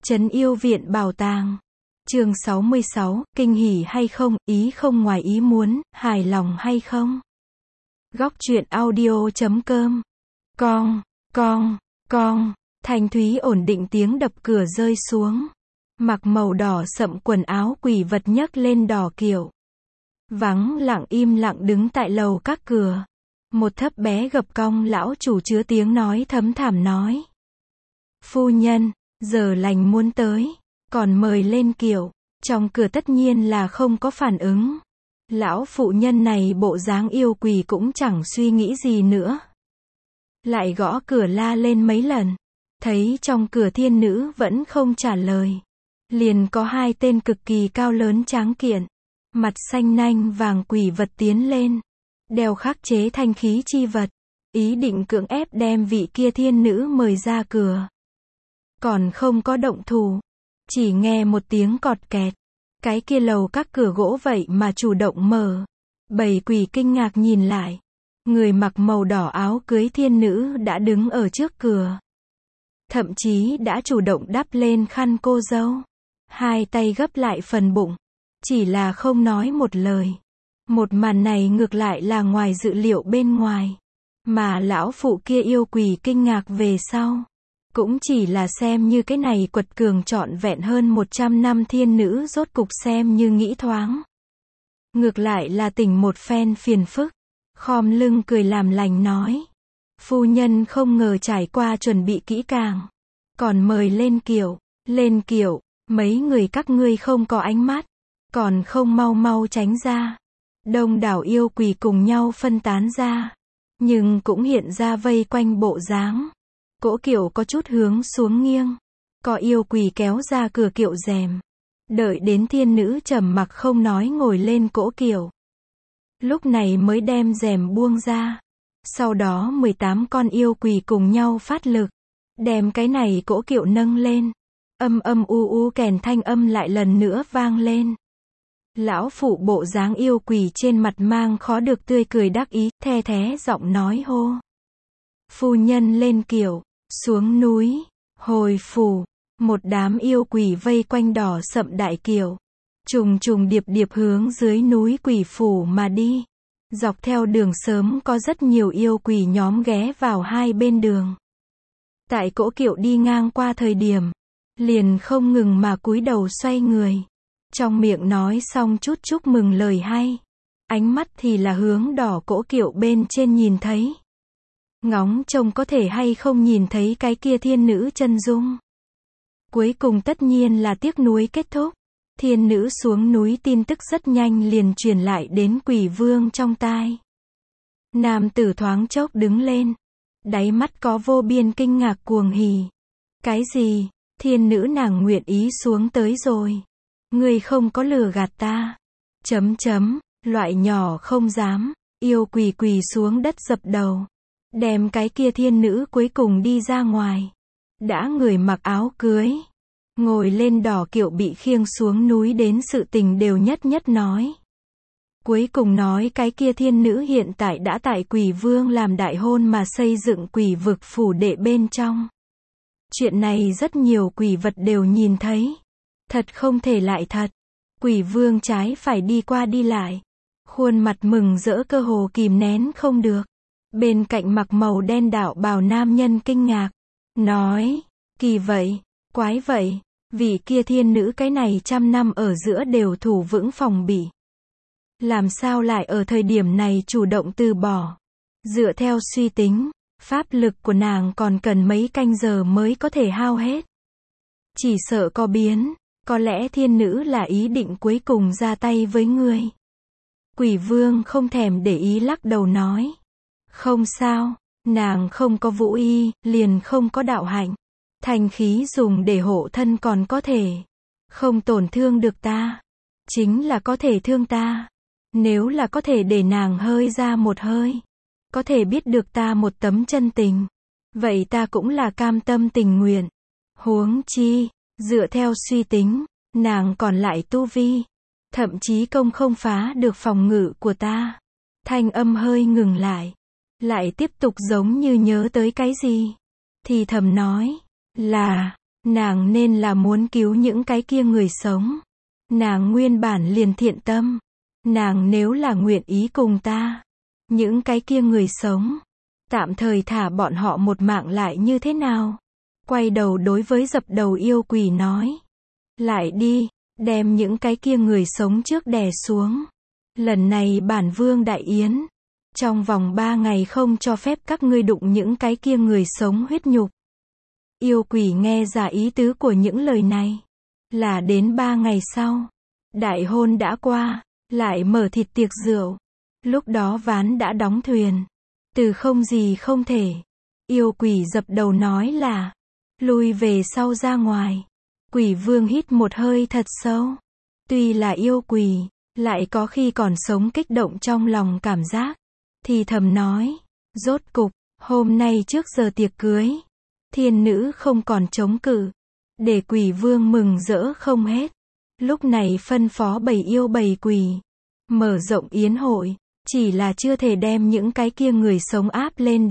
Trấn Yêu Viện Bảo Tàng. Chương 66, kinh hỉ hay không, ý không ngoài ý muốn, hài lòng hay không? Góc truyện audio.com. Con, thanh thúy ổn định tiếng đập cửa rơi xuống. Mặc màu đỏ sậm quần áo quỷ vật nhấc lên đỏ kiệu. Vắng lặng im lặng đứng tại lầu các cửa. Một thấp bé gập cong lão chủ chứa tiếng nói thấm thảm nói. Phu nhân, giờ lành muốn tới, còn mời lên kiệu. Trong cửa tất nhiên là không có phản ứng. Lão phụ nhân này bộ dáng yêu quỷ cũng chẳng suy nghĩ gì nữa. Lại gõ cửa la lên mấy lần. Thấy trong cửa thiên nữ vẫn không trả lời. Liền có hai tên cực kỳ cao lớn tráng kiện. Mặt xanh nanh vàng quỷ vật tiến lên. Đeo khắc chế thanh khí chi vật. Ý định cưỡng ép đem vị kia thiên nữ mời ra cửa. Còn không có động thủ. Chỉ nghe một tiếng cọt kẹt. Cái kia lầu các cửa gỗ vậy mà chủ động mở. Bầy quỷ kinh ngạc nhìn lại. Người mặc màu đỏ áo cưới thiên nữ đã đứng ở trước cửa. Thậm chí đã chủ động đắp lên khăn cô dâu. Hai tay gấp lại phần bụng. Chỉ là không nói một lời. Một màn này ngược lại là ngoài dự liệu bên ngoài. Mà lão phụ kia yêu quỷ kinh ngạc về sau. Cũng chỉ là xem như cái này quật cường trọn vẹn hơn 100 năm thiên nữ rốt cục xem như nghĩ thoáng. Ngược lại là tỉnh một phen phiền phức. Khom lưng cười làm lành nói. Phu nhân không ngờ trải qua chuẩn bị kỹ càng. Còn mời lên kiệu, mấy người các ngươi không có ánh mắt. Còn không mau mau tránh ra. Đông đảo yêu quỷ cùng nhau phân tán ra. Nhưng cũng hiện ra vây quanh bộ dáng. Cỗ kiệu có chút hướng xuống nghiêng. Có yêu quỷ kéo ra cửa kiệu rèm. Đợi đến thiên nữ trầm mặc không nói ngồi lên cỗ kiệu. Lúc này mới đem rèm buông ra. Sau đó 18 con yêu quỷ cùng nhau phát lực. Đem cái này cỗ kiệu nâng lên. Âm âm u kèn thanh âm lại lần nữa vang lên. Lão phụ bộ dáng yêu quỷ trên mặt mang khó được tươi cười đắc ý, the thé giọng nói hô. Phu nhân lên kiệu, xuống núi, hồi phủ, một đám yêu quỷ vây quanh đỏ sậm đại kiệu. Trùng trùng điệp điệp hướng dưới núi quỷ phủ mà đi. Dọc theo đường sớm có rất nhiều yêu quỷ nhóm ghé vào hai bên đường. Tại cỗ kiệu đi ngang qua thời điểm, liền không ngừng mà cúi đầu xoay người. Trong miệng nói xong chút chúc mừng lời hay. Ánh mắt thì là hướng đỏ cỗ kiệu bên trên nhìn thấy. Ngóng trông có thể hay không nhìn thấy cái kia thiên nữ chân dung. Cuối cùng tất nhiên là tiếc nuối kết thúc. Thiên nữ xuống núi tin tức rất nhanh liền truyền lại đến quỷ vương trong tai. Nam tử thoáng chốc đứng lên. Đáy mắt có vô biên kinh ngạc cuồng hỉ. Cái gì? Thiên nữ nàng nguyện ý xuống tới rồi. Ngươi không có lừa gạt ta. Loại nhỏ không dám. Yêu quỳ quỳ xuống đất dập đầu. Đem cái kia thiên nữ cuối cùng đi ra ngoài. Đã người mặc áo cưới. Ngồi lên đỏ kiệu bị khiêng xuống núi đến sự tình đều nhất nhất nói. Cuối cùng nói cái kia thiên nữ hiện tại đã tại quỷ vương làm đại hôn mà xây dựng quỷ vực phủ đệ bên trong. Chuyện này rất nhiều quỷ vật đều nhìn thấy. Thật không thể lại thật. Quỷ vương trái phải đi qua đi lại. Khuôn mặt mừng rỡ cơ hồ kìm nén không được. Bên cạnh mặc màu đen đạo bào nam nhân kinh ngạc. Nói, kỳ vậy, quái vậy, vị kia thiên nữ cái này trăm năm ở giữa đều thủ vững phòng bị. Làm sao lại ở thời điểm này chủ động từ bỏ. Dựa theo suy tính, pháp lực của nàng còn cần mấy canh giờ mới có thể hao hết. Chỉ sợ có biến, có lẽ thiên nữ là ý định cuối cùng ra tay với ngươi. Quỷ vương không thèm để ý lắc đầu nói. Không sao, nàng không có vũ y, liền không có đạo hạnh. Thanh khí dùng để hộ thân còn có thể. Không tổn thương được ta. Chính là có thể thương ta. Nếu là có thể để nàng hơi ra một hơi. Có thể biết được ta một tấm chân tình. Vậy ta cũng là cam tâm tình nguyện. Huống chi, dựa theo suy tính, nàng còn lại tu vi. Thậm chí công không phá được phòng ngự của ta. Thanh âm hơi ngừng lại. Lại tiếp tục giống như nhớ tới cái gì. Thì thầm nói, là, Nàng nên là muốn cứu những cái kia người sống. Nàng nguyên bản liền thiện tâm. Nàng nếu là nguyện ý cùng ta, những cái kia người sống, tạm thời thả bọn họ một mạng lại như thế nào? Quay đầu đối với dập đầu yêu quỷ nói. Lại đi, đem những cái kia người sống trước đè xuống. Lần này bản vương đại yến, trong vòng 3 ngày không cho phép các ngươi đụng những cái kia người sống huyết nhục. Yêu quỷ nghe ra ý tứ của những lời này. Là đến 3 ngày sau, đại hôn đã qua, lại mở thịt tiệc rượu. Lúc đó ván đã đóng thuyền. Từ không gì không thể. Yêu quỷ dập đầu nói là, lui về sau ra ngoài. Quỷ vương hít một hơi thật sâu. Tuy là yêu quỷ, lại có khi còn sống kích động trong lòng cảm giác. Thì thầm nói, rốt cục, hôm nay trước giờ tiệc cưới, thiên nữ không còn chống cự. Để quỷ vương mừng rỡ không hết. Lúc này phân phó bầy yêu bầy quỷ, mở rộng yến hội, chỉ là chưa thể đem những cái kia người sống áp lên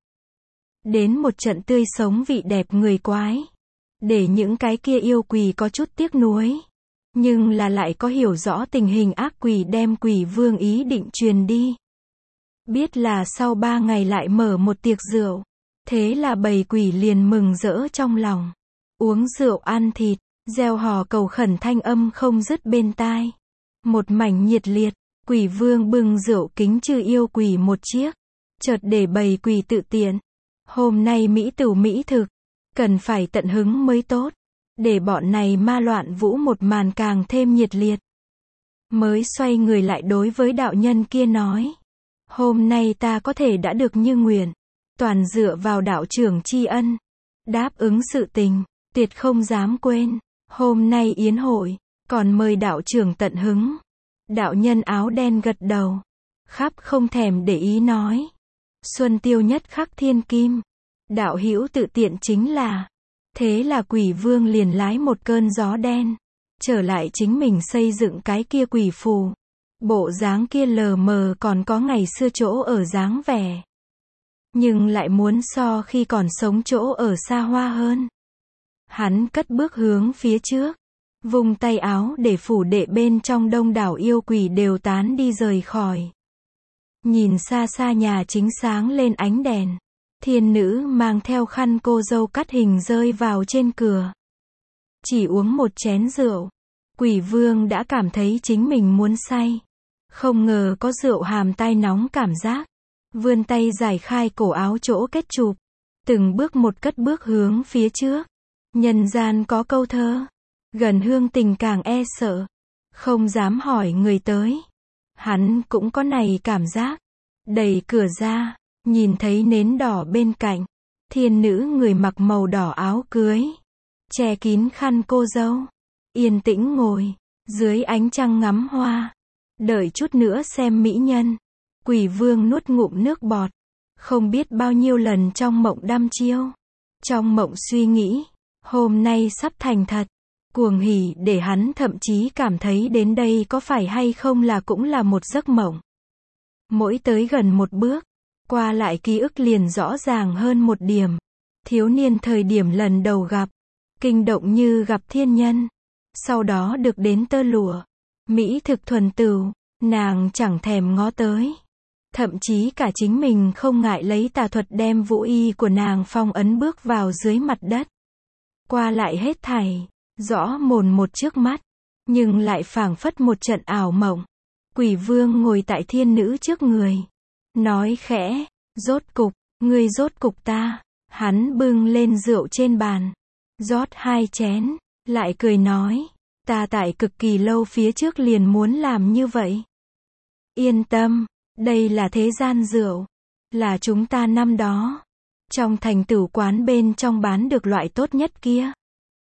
đến một trận tươi sống vị đẹp người quái. Để những cái kia yêu quỷ có chút tiếc nuối. Nhưng là lại có hiểu rõ tình hình ác quỷ đem quỷ vương ý định truyền đi. Biết là sau 3 ngày lại mở một tiệc rượu. Thế là bầy quỷ liền mừng rỡ trong lòng. Uống rượu ăn thịt, reo hò cầu khẩn thanh âm không dứt bên tai. Một mảnh nhiệt liệt, quỷ vương bưng rượu kính trừ yêu quỷ một chiếc. Chợt để bầy quỷ tự tiện. Hôm nay mỹ tửu mỹ thực, cần phải tận hứng mới tốt. Để bọn này ma loạn vũ một màn càng thêm nhiệt liệt. Mới xoay người lại đối với đạo nhân kia nói. Hôm nay ta có thể đã được như nguyện. Toàn dựa vào đạo trưởng tri ân. Đáp ứng sự tình, tuyệt không dám quên. Hôm nay yến hội, còn mời đạo trưởng tận hứng. Đạo nhân áo đen gật đầu. Khắp không thèm để ý nói. Xuân tiêu nhất khắc thiên kim. Đạo hữu tự tiện chính là. Thế là quỷ vương liền lái một cơn gió đen. Trở lại chính mình xây dựng cái kia quỷ phù. Bộ dáng kia lờ mờ còn có ngày xưa chỗ ở dáng vẻ. Nhưng lại muốn so khi còn sống chỗ ở xa hoa hơn. Hắn cất bước hướng phía trước. Vung tay áo để phủ đệ bên trong đông đảo yêu quỷ đều tán đi rời khỏi. Nhìn xa xa nhà chính sáng lên ánh đèn. Thiên nữ mang theo khăn cô dâu cắt hình rơi vào trên cửa. Chỉ uống một chén rượu. Quỷ vương đã cảm thấy chính mình muốn say. Không ngờ có rượu hàm tai nóng cảm giác. Vươn tay giải khai cổ áo chỗ kết chụp. Từng bước một cất bước hướng phía trước. Nhân gian có câu thơ. Gần hương tình càng e sợ. Không dám hỏi người tới. Hắn cũng có này cảm giác. Đẩy cửa ra. Nhìn thấy nến đỏ bên cạnh. Thiên nữ người mặc màu đỏ áo cưới. Che kín khăn cô dâu. Yên tĩnh ngồi. Dưới ánh trăng ngắm hoa. Đợi chút nữa xem mỹ nhân. Quỷ vương nuốt ngụm nước bọt. Không biết bao nhiêu lần trong mộng đăm chiêu. Trong mộng suy nghĩ. Hôm nay sắp thành thật. Cuồng hỉ để hắn thậm chí cảm thấy đến đây có phải hay không là cũng là một giấc mộng. Mỗi tới gần một bước. Qua lại ký ức liền rõ ràng hơn một điểm. Thiếu niên thời điểm lần đầu gặp. Kinh động như gặp thiên nhân. Sau đó được đến tơ lụa. Mỹ thực thuần tửu. Nàng chẳng thèm ngó tới. Thậm chí cả chính mình không ngại lấy tà thuật đem vũ y của nàng phong ấn bước vào dưới mặt đất. Qua lại hết thảy. Rõ mồn một trước mắt. Nhưng lại phảng phất một trận ảo mộng. Quỷ vương ngồi tại thiên nữ trước người. Nói khẽ. Rốt cục, ngươi rốt cục ta. Hắn bưng lên rượu trên bàn. Rót 2 chén. Lại cười nói. Ta tại cực kỳ lâu phía trước liền muốn làm như vậy. Yên tâm. Đây là thế gian rượu. Là chúng ta năm đó. Trong thành tửu quán bên trong bán được loại tốt nhất kia.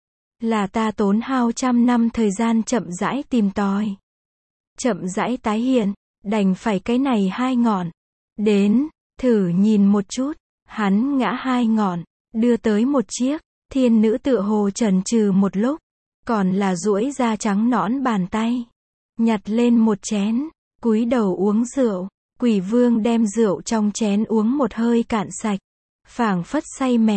Là ta tốn hao trăm năm thời gian chậm rãi tìm tòi. Chậm rãi tái hiện. Đành phải cái này 2 ngọn. Đến, thử nhìn một chút. Hắn ngã 2 ngọn. Đưa tới một chiếc. Thiên nữ tựa hồ chần chừ một lúc. Còn là duỗi ra trắng nõn bàn tay. Nhặt lên một chén. Cúi đầu uống rượu. Quỷ vương đem rượu trong chén uống một hơi cạn sạch. Phảng phất say mềm.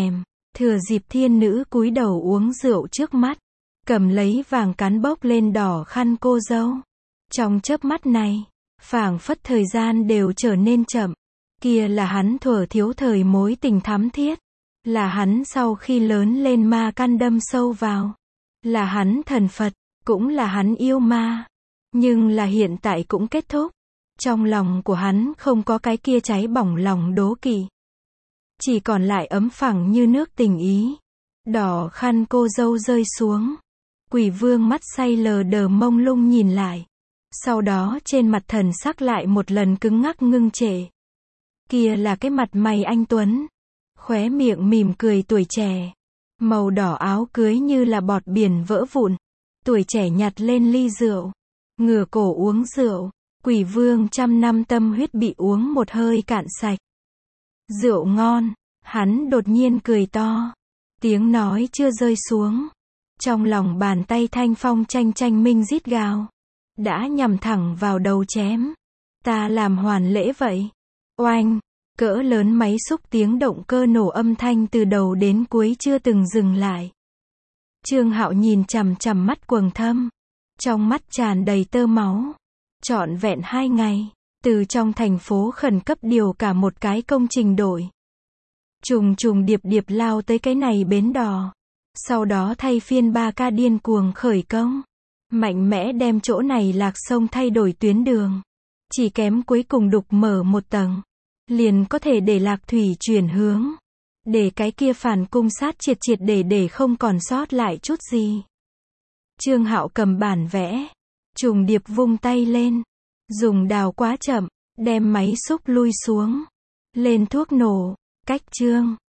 Thừa dịp thiên nữ cúi đầu uống rượu trước mắt, cầm lấy vàng cán bốc lên đỏ khăn cô dâu. Trong chớp mắt này, phảng phất thời gian đều trở nên chậm. Kia là hắn thuở thiếu thời mối tình thắm thiết. Là hắn sau khi lớn lên ma căn đâm sâu vào. Là hắn thần Phật, cũng là hắn yêu ma. Nhưng là hiện tại cũng kết thúc. Trong lòng của hắn không có cái kia cháy bỏng lòng đố kỵ. Chỉ còn lại ấm phẳng như nước tình ý. Đỏ khăn cô dâu rơi xuống. Quỷ vương mắt say lờ đờ mông lung nhìn lại. Sau đó trên mặt thần sắc lại một lần cứng ngắc ngưng trệ. Kia là cái mặt mày anh tuấn. Khóe miệng mỉm cười tuổi trẻ. Màu đỏ áo cưới như là bọt biển vỡ vụn. Tuổi trẻ nhặt lên ly rượu. Ngửa cổ uống rượu. Quỷ vương trăm năm tâm huyết bị uống một hơi cạn sạch. Rượu ngon. Hắn đột nhiên cười to. Tiếng nói chưa rơi xuống. Trong lòng bàn tay thanh phong chanh chanh minh rít gào. Đã nhằm thẳng vào đầu chém. Ta làm hoàn lễ vậy. Oanh. Cỡ lớn máy xúc tiếng động cơ nổ âm thanh từ đầu đến cuối chưa từng dừng lại. Trương Hạo nhìn chằm chằm mắt quầng thâm. Trong mắt tràn đầy tơ máu. Trọn vẹn 2 ngày. Từ trong thành phố khẩn cấp điều cả một cái công trình đổi. Trùng trùng điệp điệp lao tới cái này bến đò. Sau đó thay phiên 3 ca điên cuồng khởi công. Mạnh mẽ đem chỗ này lạc sông thay đổi tuyến đường. Chỉ kém cuối cùng đục mở một tầng. Liền có thể để lạc thủy chuyển hướng. Để cái kia phản cung sát triệt triệt để không còn sót lại chút gì. Trương Hạo cầm bản vẽ. Trùng điệp vung tay lên. Dùng đào quá chậm. Đem máy xúc lui xuống. Lên thuốc nổ. Cách chương.